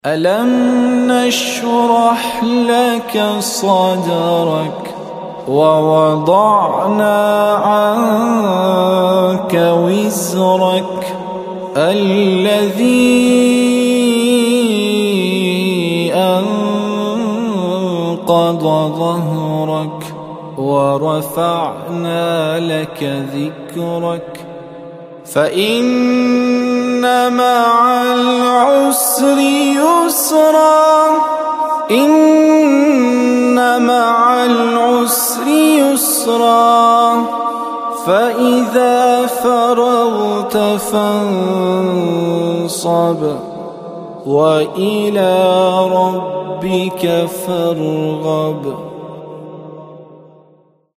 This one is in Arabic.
ألم نشرح لك صدرك ووضعنا عنك وزرك الذي أنقض ظهرك ورفعنا لك ذكرك فإن مع العسر يسرا إن مع العسر يسرا فإذا فرغت فانصب وإلى ربك فارغب.